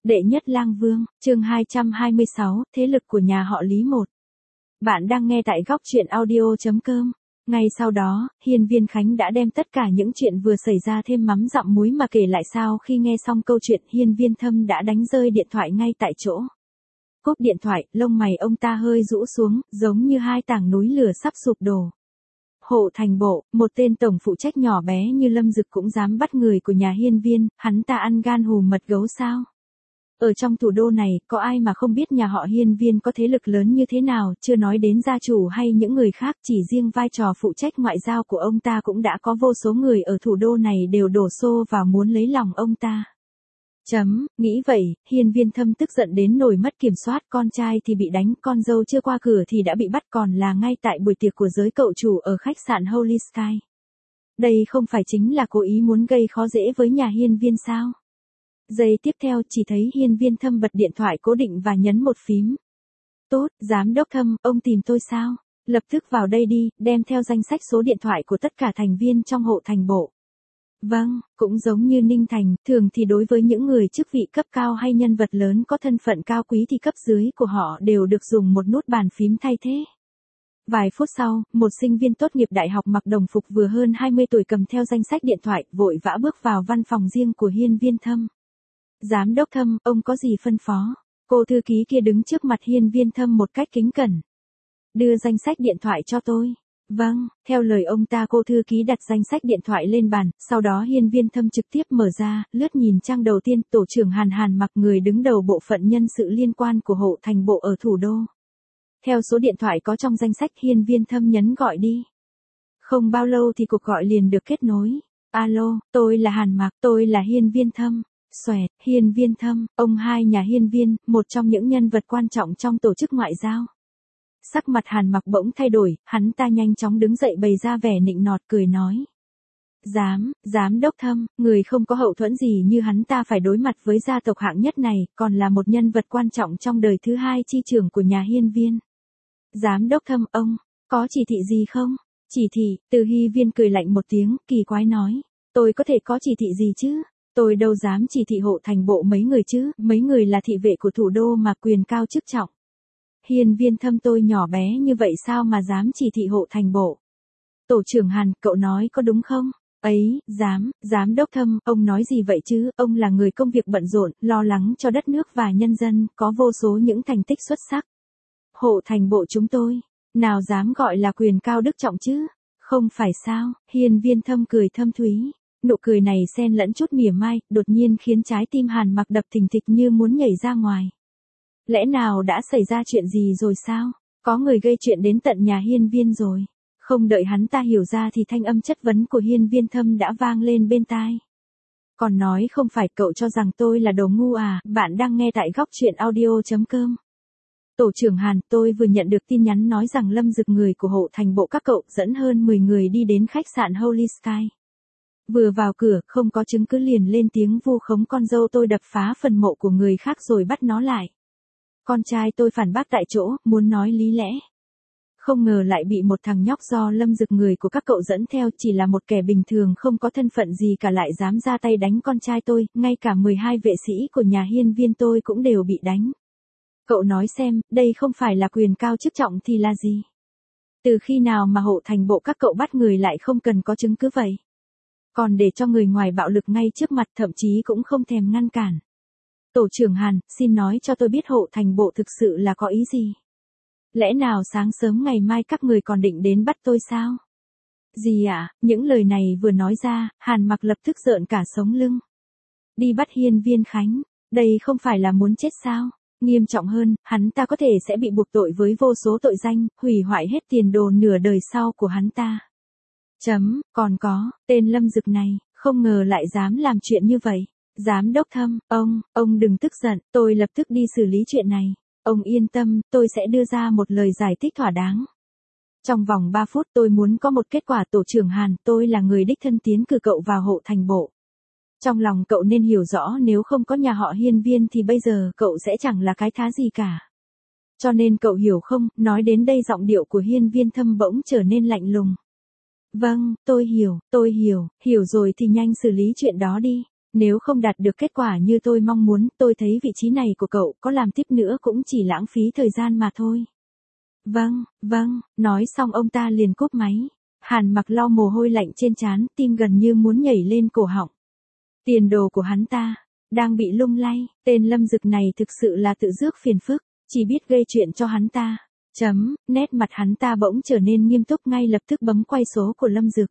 Đệ nhất lang vương, chương 226, thế lực của nhà họ Lý một. Bạn đang nghe tại góc truyện audio.com. Ngay sau đó, Hiên Viên Khánh đã đem tất cả những chuyện vừa xảy ra thêm mắm dặm muối mà kể lại. Sau khi nghe xong câu chuyện, Hiên Viên Thâm đã đánh rơi điện thoại ngay tại chỗ. Cúp điện thoại, lông mày ông ta hơi rũ xuống, giống như hai tảng núi lửa sắp sụp đổ. Hộ Thành Bộ, một tên tổng phụ trách nhỏ bé như Lâm Dực cũng dám bắt người của nhà Hiên Viên, hắn ta ăn gan hùm mật gấu sao? Ở trong thủ đô này, có ai mà không biết nhà họ Hiên Viên có thế lực lớn như thế nào, chưa nói đến gia chủ hay những người khác, chỉ riêng vai trò phụ trách ngoại giao của ông ta cũng đã có vô số người ở thủ đô này đều đổ xô vào muốn lấy lòng ông ta. Nghĩ vậy, Hiên Viên Thâm tức giận đến nổi mất kiểm soát, con trai thì bị đánh, con dâu chưa qua cửa thì đã bị bắt, còn là ngay tại buổi tiệc của giới cậu chủ ở khách sạn Holy Sky. Đây không phải chính là cố ý muốn gây khó dễ với nhà Hiên Viên sao? Giây tiếp theo chỉ thấy Hiên Viên Thâm bật điện thoại cố định và nhấn một phím. Tốt, giám đốc Thâm, ông tìm tôi sao? Lập tức vào đây đi, đem theo danh sách số điện thoại của tất cả thành viên trong Hộ Thành Bộ. Vâng, cũng giống như Ninh Thành, thường thì đối với những người chức vị cấp cao hay nhân vật lớn có thân phận cao quý thì cấp dưới của họ đều được dùng một nút bàn phím thay thế. Vài phút sau, một sinh viên tốt nghiệp đại học mặc đồng phục vừa hơn 20 tuổi cầm theo danh sách điện thoại, vội vã bước vào văn phòng riêng của Hiên Viên Thâm. Giám đốc Thâm, ông có gì phân phó? Cô thư ký kia đứng trước mặt Hiên Viên Thâm một cách kính cẩn. Đưa danh sách điện thoại cho tôi. Vâng, theo lời ông ta, cô thư ký đặt danh sách điện thoại lên bàn, sau đó Hiên Viên Thâm trực tiếp mở ra, lướt nhìn trang đầu tiên, tổ trưởng Hàn Mặc, người đứng đầu bộ phận nhân sự liên quan của Hộ Thành Bộ ở thủ đô. Theo số điện thoại có trong danh sách, Hiên Viên Thâm nhấn gọi đi. Không bao lâu thì cuộc gọi liền được kết nối. Alo, tôi là Hàn Mặc, tôi là Hiên Viên Thâm. Xoẹt, Hiên Viên Thâm, ông hai nhà Hiên Viên, một trong những nhân vật quan trọng trong tổ chức ngoại giao. Sắc mặt Hàn Mặc bỗng thay đổi, hắn ta nhanh chóng đứng dậy bày ra vẻ nịnh nọt cười nói. Giám đốc Thâm, người không có hậu thuẫn gì như hắn ta phải đối mặt với gia tộc hạng nhất này, còn là một nhân vật quan trọng trong đời thứ hai chi trưởng của nhà Hiên Viên. Giám đốc Thâm, ông, có chỉ thị gì không? Chỉ thị, Từ Hy Viên cười lạnh một tiếng, kỳ quái nói. Tôi có thể có chỉ thị gì chứ? Tôi đâu dám chỉ thị Hộ Thành Bộ mấy người chứ, mấy người là thị vệ của thủ đô mà quyền cao chức trọng. Hiên Viên Thâm, tôi nhỏ bé như vậy sao mà dám chỉ thị Hộ Thành Bộ? Tổ trưởng Hàn, cậu nói có đúng không? Ấy, giám đốc Thâm, ông nói gì vậy chứ, ông là người công việc bận rộn, lo lắng cho đất nước và nhân dân, có vô số những thành tích xuất sắc. Hộ Thành Bộ chúng tôi, nào dám gọi là quyền cao đức trọng chứ? Không phải sao? Hiên Viên Thâm cười thâm thúy. Nụ cười này xen lẫn chút mỉa mai, đột nhiên khiến trái tim Hàn Mặc đập thình thịch như muốn nhảy ra ngoài. Lẽ nào đã xảy ra chuyện gì rồi sao? Có người gây chuyện đến tận nhà Hiên Viên rồi. Không đợi hắn ta hiểu ra thì thanh âm chất vấn của Hiên Viên Thâm đã vang lên bên tai. Còn nói không phải, cậu cho rằng tôi là đồ ngu à? Bạn đang nghe tại góc truyện audio.com. Tổ trưởng Hàn, tôi vừa nhận được tin nhắn nói rằng Lâm Dực, người của Hộ Thành Bộ các cậu, dẫn hơn 10 người đi đến khách sạn Holy Sky. Vừa vào cửa, không có chứng cứ liền lên tiếng vu khống con dâu tôi, đập phá phần mộ của người khác rồi bắt nó lại. Con trai tôi phản bác tại chỗ, muốn nói lý lẽ. Không ngờ lại bị một thằng nhóc do Lâm Dực, người của các cậu dẫn theo, chỉ là một kẻ bình thường không có thân phận gì cả, lại dám ra tay đánh con trai tôi, ngay cả 12 vệ sĩ của nhà Hiên Viên tôi cũng đều bị đánh. Cậu nói xem, đây không phải là quyền cao chức trọng thì là gì? Từ khi nào mà Hộ Thành Bộ các cậu bắt người lại không cần có chứng cứ vậy? Còn để cho người ngoài bạo lực ngay trước mặt, thậm chí cũng không thèm ngăn cản. Tổ trưởng Hàn, xin nói cho tôi biết Hộ Thành Bộ thực sự là có ý gì? Lẽ nào sáng sớm ngày mai các người còn định đến bắt tôi sao? Gì ạ? Những lời này vừa nói ra, Hàn Mặc lập tức rợn cả sống lưng. Đi bắt Hiên Viên Khánh, đây không phải là muốn chết sao? Nghiêm trọng hơn, hắn ta có thể sẽ bị buộc tội với vô số tội danh, hủy hoại hết tiền đồ nửa đời sau của hắn ta. Còn có, tên Lâm Dực này, không ngờ lại dám làm chuyện như vậy. Giám đốc Thâm, ông đừng tức giận, tôi lập tức đi xử lý chuyện này. Ông yên tâm, tôi sẽ đưa ra một lời giải thích thỏa đáng. Trong vòng 3 phút tôi muốn có một kết quả. Tổ trưởng Hàn, tôi là người đích thân tiến cử cậu vào Hộ Thành Bộ. Trong lòng cậu nên hiểu rõ, nếu không có nhà họ Hiên Viên thì bây giờ cậu sẽ chẳng là cái thá gì cả. Cho nên cậu hiểu không? Nói đến đây giọng điệu của Hiên Viên Thâm bỗng trở nên lạnh lùng. Vâng, tôi hiểu rồi thì nhanh xử lý chuyện đó đi. Nếu không đạt được kết quả như tôi mong muốn, tôi thấy vị trí này của cậu có làm tiếp nữa cũng chỉ lãng phí thời gian mà thôi. Vâng, nói xong ông ta liền cúp máy. Hàn Mặc lau mồ hôi lạnh trên trán, tim gần như muốn nhảy lên cổ họng. Tiền đồ của hắn ta đang bị lung lay, tên Lâm Dực này thực sự là tự rước phiền phức, chỉ biết gây chuyện cho hắn ta. Nét mặt hắn ta bỗng trở nên nghiêm túc, ngay lập tức bấm quay số của Lâm Dực.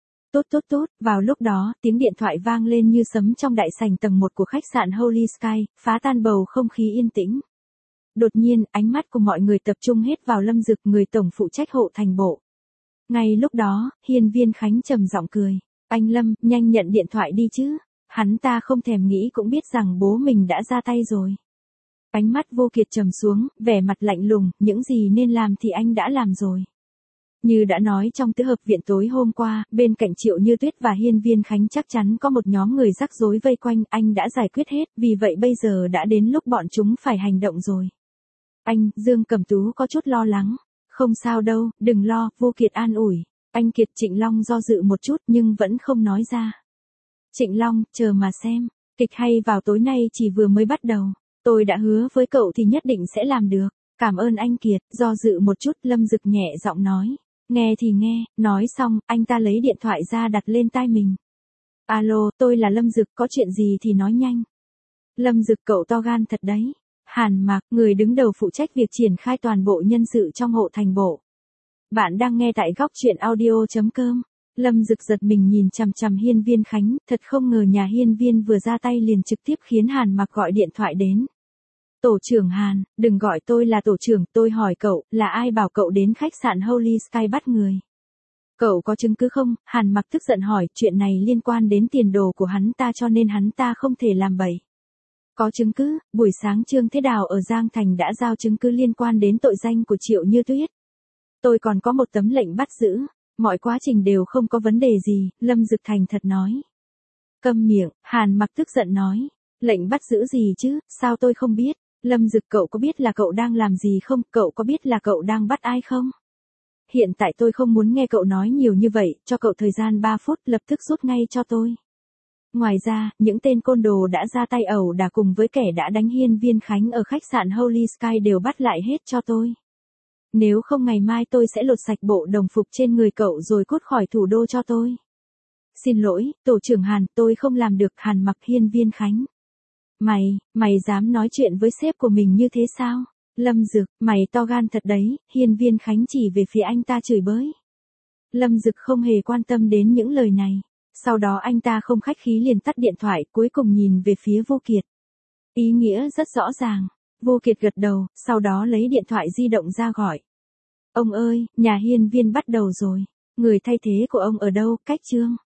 Tốt, vào lúc đó, tiếng điện thoại vang lên như sấm trong đại sảnh tầng 1 của khách sạn Holy Sky, phá tan bầu không khí yên tĩnh. Đột nhiên, ánh mắt của mọi người tập trung hết vào Lâm Dực, người tổng phụ trách hộ thành bộ. Ngay lúc đó, Hiên Viên Khánh trầm giọng cười. Anh Lâm, nhanh nhận điện thoại đi chứ. Hắn ta không thèm nghĩ cũng biết rằng bố mình đã ra tay rồi. Ánh mắt Vô Kiệt trầm xuống, vẻ mặt lạnh lùng, những gì nên làm thì anh đã làm rồi. Như đã nói trong tứ hợp viện tối hôm qua, bên cạnh Triệu Như Tuyết và Hiên Viên Khánh chắc chắn có một nhóm người rắc rối vây quanh, anh đã giải quyết hết, vì vậy bây giờ đã đến lúc bọn chúng phải hành động rồi. Anh, Dương Cẩm Tú có chút lo lắng. Không sao đâu, đừng lo, Vô Kiệt an ủi. Anh Kiệt. Trịnh Long do dự một chút nhưng vẫn không nói ra. Trịnh Long, chờ mà xem, kịch hay vào tối nay chỉ vừa mới bắt đầu. Tôi đã hứa với cậu thì nhất định sẽ làm được. Cảm ơn anh Kiệt. Do dự một chút, Lâm Dực nhẹ giọng nói. Nghe thì nghe, nói xong, anh ta lấy điện thoại ra đặt lên tai mình. Alo, tôi là Lâm Dực, có chuyện gì thì nói nhanh. Lâm Dực, cậu to gan thật đấy. Hàn Mặc, người đứng đầu phụ trách việc triển khai toàn bộ nhân sự trong hộ thành bộ. Bạn đang nghe tại góc truyện audio.com. Lâm Dực giật mình nhìn chằm chằm Hiên Viên Khánh, thật không ngờ nhà Hiên Viên vừa ra tay liền trực tiếp khiến Hàn Mặc gọi điện thoại đến. Tổ trưởng Hàn, đừng gọi tôi là tổ trưởng, tôi hỏi cậu, là ai bảo cậu đến khách sạn Holy Sky bắt người? Cậu có chứng cứ không? Hàn Mặc tức giận hỏi, chuyện này liên quan đến tiền đồ của hắn ta cho nên hắn ta không thể làm bậy. Có chứng cứ, buổi sáng Trương Thế Đào ở Giang Thành đã giao chứng cứ liên quan đến tội danh của Triệu Như Tuyết. Tôi còn có một tấm lệnh bắt giữ, mọi quá trình đều không có vấn đề gì, Lâm Dực thành thật nói. Câm miệng, Hàn Mặc tức giận nói, lệnh bắt giữ gì chứ, sao tôi không biết? Lâm Dực, cậu có biết là cậu đang làm gì không, cậu có biết là cậu đang bắt ai không? Hiện tại tôi không muốn nghe cậu nói nhiều như vậy, cho cậu thời gian 3 phút, lập tức rút ngay cho tôi. Ngoài ra, những tên côn đồ đã ra tay ẩu đả cùng với kẻ đã đánh Hiên Viên Khánh ở khách sạn Holy Sky đều bắt lại hết cho tôi. Nếu không ngày mai tôi sẽ lột sạch bộ đồng phục trên người cậu rồi cút khỏi thủ đô cho tôi. Xin lỗi, tổ trưởng Hàn, tôi không làm được. Hàn Mặc. Hiên Viên Khánh. Mày dám nói chuyện với sếp của mình như thế sao? Lâm Dực, mày to gan thật đấy. Hiên Viên Khánh chỉ về phía anh ta chửi bới. Lâm Dực không hề quan tâm đến những lời này. Sau đó anh ta không khách khí liền tắt điện thoại, cuối cùng nhìn về phía Vô Kiệt. Ý nghĩa rất rõ ràng. Vô Kiệt gật đầu, sau đó lấy điện thoại di động ra gọi. Ông ơi, nhà Hiên Viên bắt đầu rồi. Người thay thế của ông ở đâu? Cách Trương.